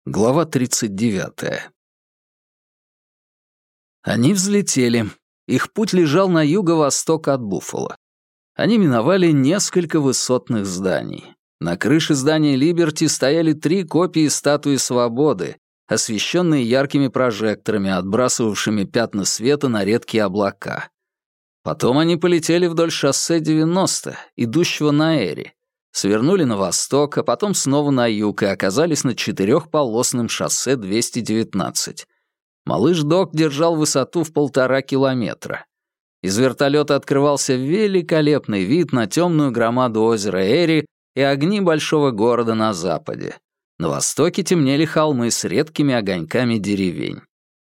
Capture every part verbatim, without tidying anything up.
Глава тридцать девятая. Они взлетели. Их путь лежал на юго-восток от Буффало. Они миновали несколько высотных зданий. На крыше здания Либерти стояли три копии статуи Свободы, освещенные яркими прожекторами, отбрасывавшими пятна света на редкие облака. Потом они полетели вдоль шоссе девяносто, идущего на Эри, свернули на восток, а потом снова на юг и оказались на четырехполосном шоссе двести девятнадцать. Малыш Док держал высоту в полтора километра. Из вертолета открывался великолепный вид на темную громаду озера Эри и огни большого города на западе. На востоке темнели холмы с редкими огоньками деревень.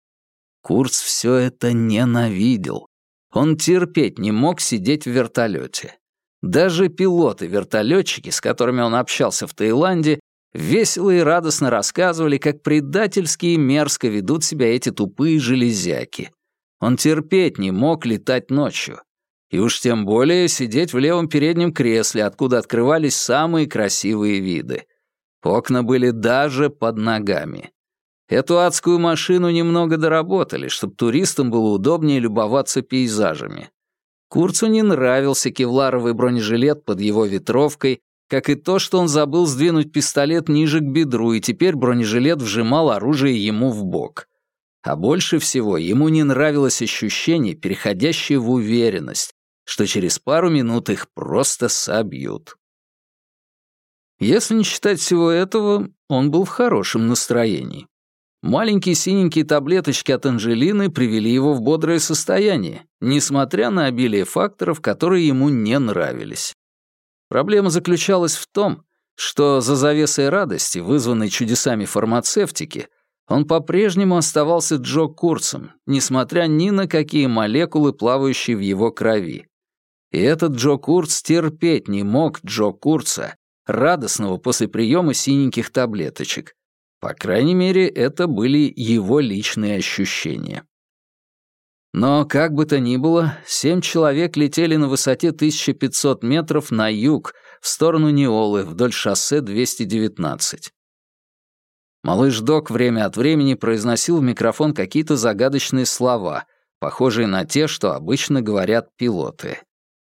Курц все это ненавидел. Он терпеть не мог сидеть в вертолете. Даже пилоты-вертолетчики, с которыми он общался в Таиланде, весело и радостно рассказывали, как предательски и мерзко ведут себя эти тупые железяки. Он терпеть не мог летать ночью. И уж тем более сидеть в левом переднем кресле, откуда открывались самые красивые виды. Окна были даже под ногами. Эту адскую машину немного доработали, чтобы туристам было удобнее любоваться пейзажами. Курцу не нравился кевларовый бронежилет под его ветровкой, как и то, что он забыл сдвинуть пистолет ниже к бедру, и теперь бронежилет вжимал оружие ему в бок. А больше всего ему не нравилось ощущение, переходящее в уверенность, что через пару минут их просто собьют. Если не считать всего этого, он был в хорошем настроении. Маленькие синенькие таблеточки от Анжелины привели его в бодрое состояние, несмотря на обилие факторов, которые ему не нравились. Проблема заключалась в том, что за завесой радости, вызванной чудесами фармацевтики, он по-прежнему оставался Джо Курцем, несмотря ни на какие молекулы, плавающие в его крови. И этот Джо Курц терпеть не мог Джо Курца, радостного после приема синеньких таблеточек. По крайней мере, это были его личные ощущения. Но, как бы то ни было, семь человек летели на высоте тысяча пятьсот метров на юг, в сторону Неолы, вдоль шоссе двести девятнадцать. Малыш Док время от времени произносил в микрофон какие-то загадочные слова, похожие на те, что обычно говорят пилоты.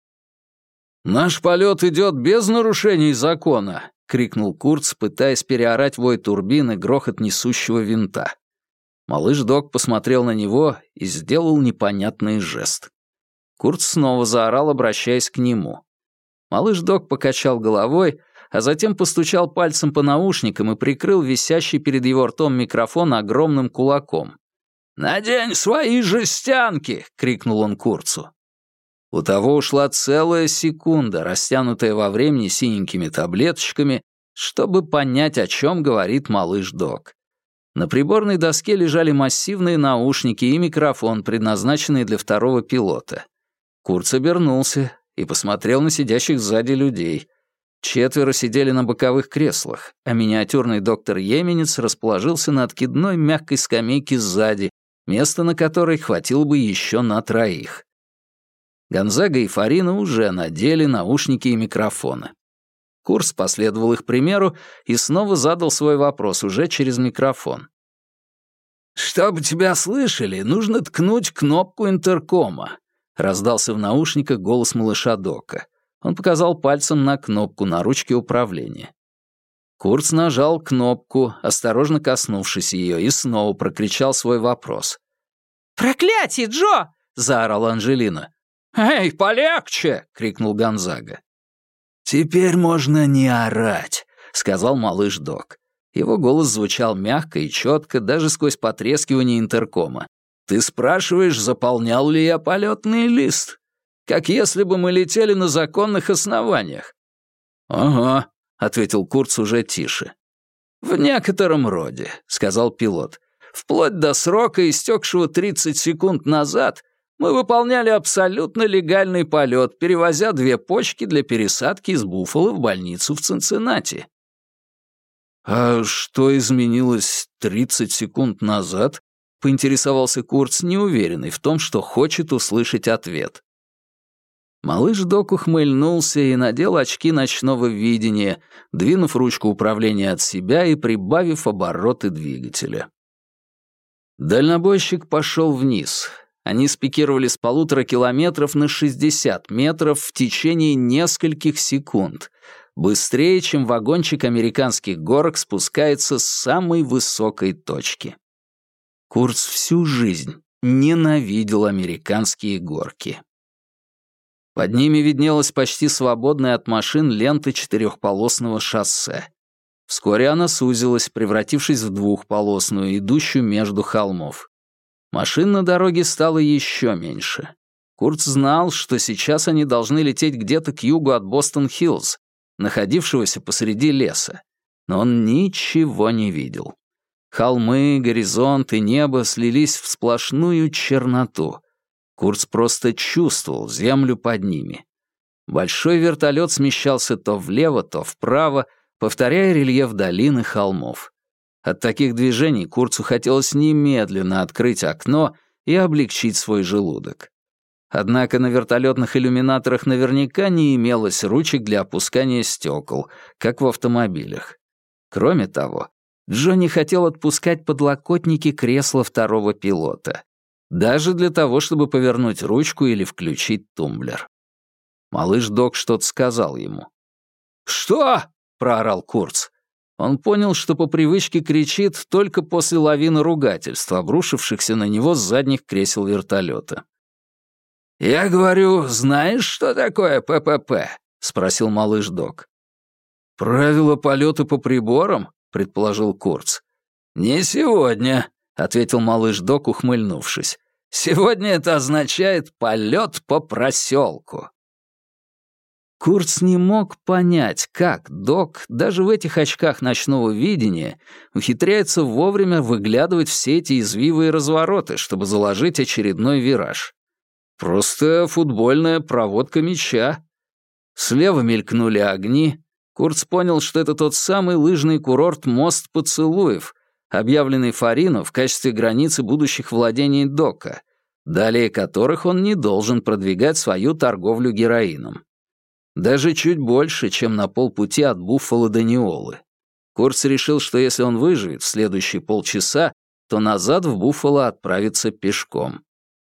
«Наш полет идет без нарушений закона», — крикнул Курц, пытаясь переорать вой турбин и грохот несущего винта. Малыш Док посмотрел на него и сделал непонятный жест. Курц снова заорал, обращаясь к нему. Малыш Док покачал головой, а затем постучал пальцем по наушникам и прикрыл висящий перед его ртом микрофон огромным кулаком. «Надень свои жестянки!» — крикнул он Курцу. У того ушла целая секунда, растянутая во времени синенькими таблеточками, чтобы понять, о чем говорит малыш Док. На приборной доске лежали массивные наушники и микрофон, предназначенные для второго пилота. Курц обернулся и посмотрел на сидящих сзади людей. Четверо сидели на боковых креслах, а миниатюрный доктор Йеменец расположился на откидной мягкой скамейке сзади, места на которой хватило бы еще на троих. Гонзага и Фарина уже надели наушники и микрофоны. Курц последовал их примеру и снова задал свой вопрос уже через микрофон. «Чтобы тебя слышали, нужно ткнуть кнопку интеркома», — раздался в наушниках голос малыша Дока. Он показал пальцем на кнопку на ручке управления. Курц нажал кнопку, осторожно коснувшись ее, и снова прокричал свой вопрос. «Проклятие, Джо!» — заорала Анжелина. «Эй, полегче!» — крикнул Гонзага. «Теперь можно не орать», — сказал малыш Док. Его голос звучал мягко и четко, даже сквозь потрескивание интеркома. «Ты спрашиваешь, заполнял ли я полетный лист? Как если бы мы летели на законных основаниях». «Ага», — ответил Курц уже тише. «В некотором роде», — сказал пилот. «Вплоть до срока, истекшего тридцать секунд назад, мы выполняли абсолютно легальный полет, перевозя две почки для пересадки из Буффало в больницу в Цинциннати». «А что изменилось тридцать секунд назад?» — поинтересовался Курц, неуверенный в том, что хочет услышать ответ. Малыш Док ухмыльнулся и надел очки ночного видения, двинув ручку управления от себя и прибавив обороты двигателя. Дальнобойщик пошел вниз. Они спикировали с полутора километров на шестьдесят метров в течение нескольких секунд, быстрее, чем вагончик американских горок спускается с самой высокой точки. Курц всю жизнь ненавидел американские горки. Под ними виднелась почти свободная от машин лента четырехполосного шоссе. Вскоре она сузилась, превратившись в двухполосную, идущую между холмов. Машин на дороге стало еще меньше. Курт знал, что сейчас они должны лететь где-то к югу от Бостон-Хиллз, находившегося посреди леса. Но он ничего не видел. Холмы, горизонт и небо слились в сплошную черноту. Курц просто чувствовал землю под ними. Большой вертолет смещался то влево, то вправо, повторяя рельеф долин и холмов. От таких движений Курцу хотелось немедленно открыть окно и облегчить свой желудок. Однако на вертолетных иллюминаторах наверняка не имелось ручек для опускания стекол, как в автомобилях. Кроме того, Джо не хотел отпускать подлокотники кресла второго пилота, даже для того, чтобы повернуть ручку или включить тумблер. Малыш Док что-то сказал ему. «Что?» — проорал Курц. Он понял, что по привычке кричит только после лавины ругательств, обрушившихся на него с задних кресел вертолета. «Я говорю, знаешь, что такое ППП?» — спросил малыш Док. «Правила полета по приборам?» — предположил Курц. «Не сегодня», — ответил малыш Док, ухмыльнувшись. «Сегодня это означает полет по проселку». Курц не мог понять, как Док, даже в этих очках ночного видения, ухитряется вовремя выглядывать все эти извивы и развороты, чтобы заложить очередной вираж. Просто футбольная проводка мяча. Слева мелькнули огни. Курц понял, что это тот самый лыжный курорт «Мост поцелуев», объявленный Фарину в качестве границы будущих владений Дока, далее которых он не должен продвигать свою торговлю героином. Даже чуть больше, чем на полпути от Буффало до Неолы. Курц решил, что если он выживет в следующие полчаса, то назад в Буффало отправится пешком.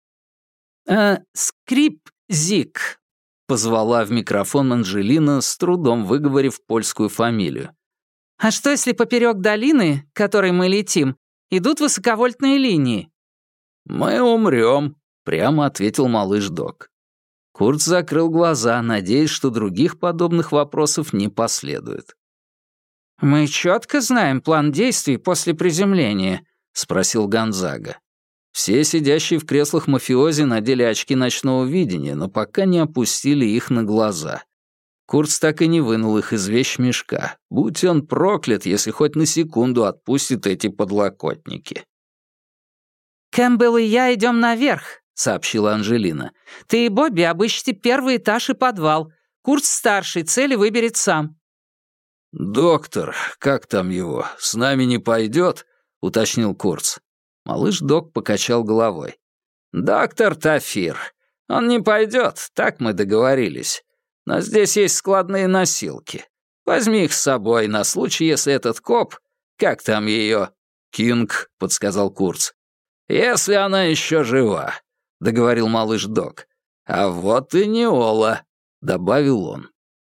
«А, скрип-зик», — позвала в микрофон Анджелина, с трудом выговорив польскую фамилию. «А что, если поперек долины, к которой мы летим, идут высоковольтные линии?» «Мы умрем», — прямо ответил малыш Док. Курц закрыл глаза, надеясь, что других подобных вопросов не последует. «Мы четко знаем план действий после приземления?» — спросил Гонзага. Все сидящие в креслах мафиози надели очки ночного видения, но пока не опустили их на глаза. Курц так и не вынул их из вещмешка. Будь он проклят, если хоть на секунду отпустит эти подлокотники. «Кэмпбелл и я идем наверх», — сообщила Анджелина. «Ты и Бобби обыщите первый этаж и подвал. Курц-старший цели выберет сам». «Доктор, как там его, с нами не пойдет?» — уточнил Курц. Малыш Док покачал головой. «Доктор Тафир. Он не пойдет, так мы договорились. Но здесь есть складные носилки. Возьми их с собой на случай, если этот коп... Как там ее?» «Кинг», — подсказал Курц. «Если она еще жива», — договорил малыш Док. «А вот и Неола», — добавил он.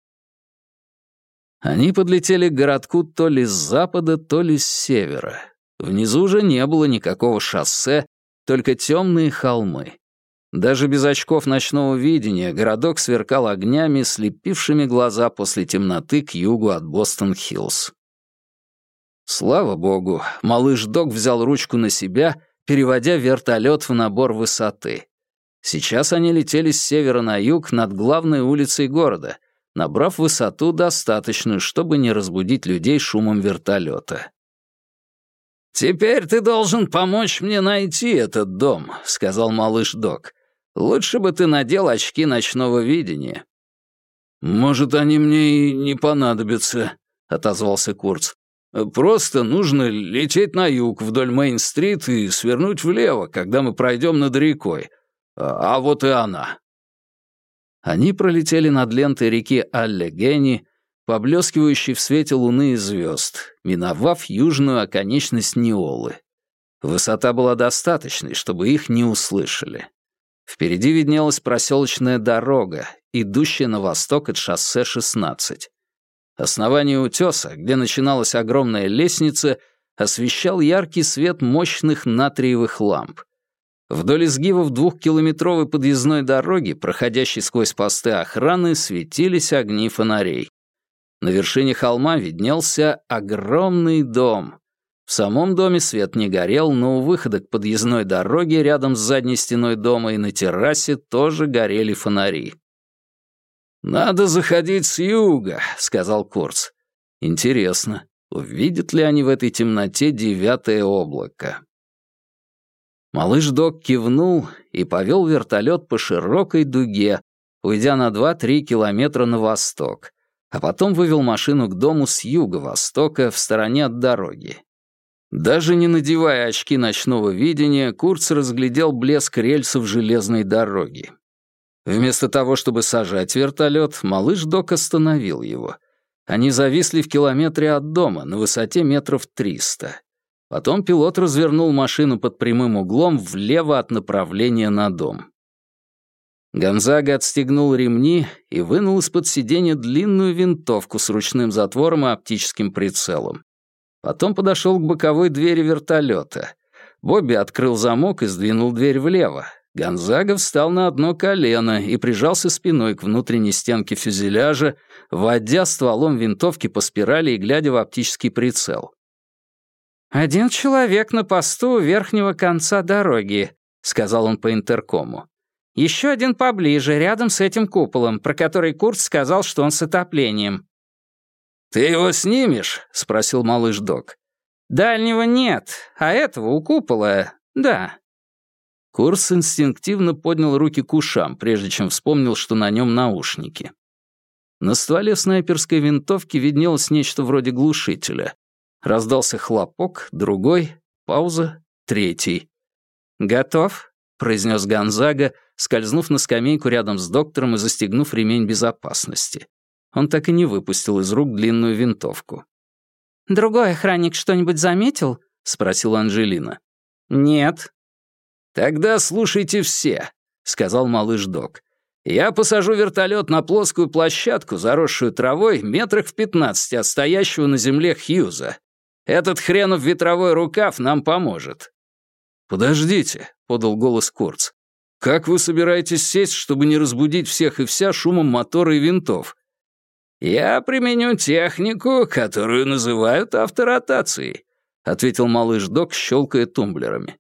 Они подлетели к городку то ли с запада, то ли с севера. Внизу уже не было никакого шоссе, только темные холмы. Даже без очков ночного видения городок сверкал огнями, слепившими глаза после темноты к югу от Бостон-Хиллз. Слава богу, малыш Док взял ручку на себя, переводя вертолет в набор высоты. Сейчас они летели с севера на юг над главной улицей города, набрав высоту достаточную, чтобы не разбудить людей шумом вертолета. «Теперь ты должен помочь мне найти этот дом», — сказал малыш Док. «Лучше бы ты надел очки ночного видения». «Может, они мне и не понадобятся», — отозвался Курц. «Просто нужно лететь на юг вдоль Мейн-стрит и свернуть влево, когда мы пройдем над рекой. А вот и она». Они пролетели над лентой реки Аллегени, поблескивающей в свете луны и звезд, миновав южную оконечность Ниолы. Высота была достаточной, чтобы их не услышали. Впереди виднелась проселочная дорога, идущая на восток от шоссе шестнадцать. Основание утеса, где начиналась огромная лестница, освещал яркий свет мощных натриевых ламп. Вдоль изгибов двухкилометровой подъездной дороги, проходящей сквозь посты охраны, светились огни фонарей. На вершине холма виднелся огромный дом. В самом доме свет не горел, но у выхода к подъездной дороге рядом с задней стеной дома и на террасе тоже горели фонари. «Надо заходить с юга», — сказал Курц. «Интересно, увидят ли они в этой темноте девятое облако?» Малыш Док кивнул и повел вертолет по широкой дуге, уйдя на два-три километра на восток, а потом вывел машину к дому с юго-востока в стороне от дороги. Даже не надевая очки ночного видения, Курц разглядел блеск рельсов железной дороги. Вместо того, чтобы сажать вертолет, малыш Док остановил его. Они зависли в километре от дома, на высоте метров триста. Потом пилот развернул машину под прямым углом влево от направления на дом. Гонзага отстегнул ремни и вынул из-под сиденья длинную винтовку с ручным затвором и оптическим прицелом. Потом подошел к боковой двери вертолета. Бобби открыл замок и сдвинул дверь влево. Гонзага встал на одно колено и прижался спиной к внутренней стенке фюзеляжа, водя стволом винтовки по спирали и глядя в оптический прицел. «Один человек на посту у верхнего конца дороги», — сказал он по интеркому. «Еще один поближе, рядом с этим куполом, про который Курт сказал, что он с отоплением». «Ты его снимешь?» — спросил малыш Док. «Дальнего нет, а этого у купола, да». Курц инстинктивно поднял руки к ушам, прежде чем вспомнил, что на нем наушники. На стволе снайперской винтовки виднелось нечто вроде глушителя. Раздался хлопок, другой, пауза, третий. «Готов?» — произнес Гонзага, скользнув на скамейку рядом с доктором и застегнув ремень безопасности. Он так и не выпустил из рук длинную винтовку. «Другой охранник что-нибудь заметил?» — спросила Анжелина. «Нет». «Тогда слушайте все», — сказал малыш Док. «Я посажу вертолет на плоскую площадку, заросшую травой, метрах в пятнадцати от стоящего на земле Хьюза. Этот хренов ветровой рукав нам поможет». «Подождите», — подал голос Курц. «Как вы собираетесь сесть, чтобы не разбудить всех и вся шумом мотора и винтов?» «Я применю технику, которую называют авторотацией», — ответил малыш Док, щелкая тумблерами.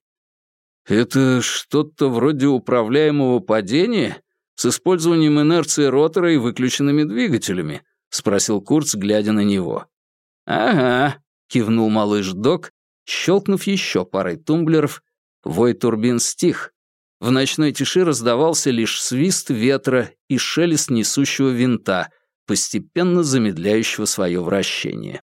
«Это что-то вроде управляемого падения с использованием инерции ротора и выключенными двигателями?» — спросил Курц, глядя на него. «Ага», — кивнул малыш Док, щелкнув еще парой тумблеров. Вой турбин стих. В ночной тиши раздавался лишь свист ветра и шелест несущего винта, постепенно замедляющего свое вращение.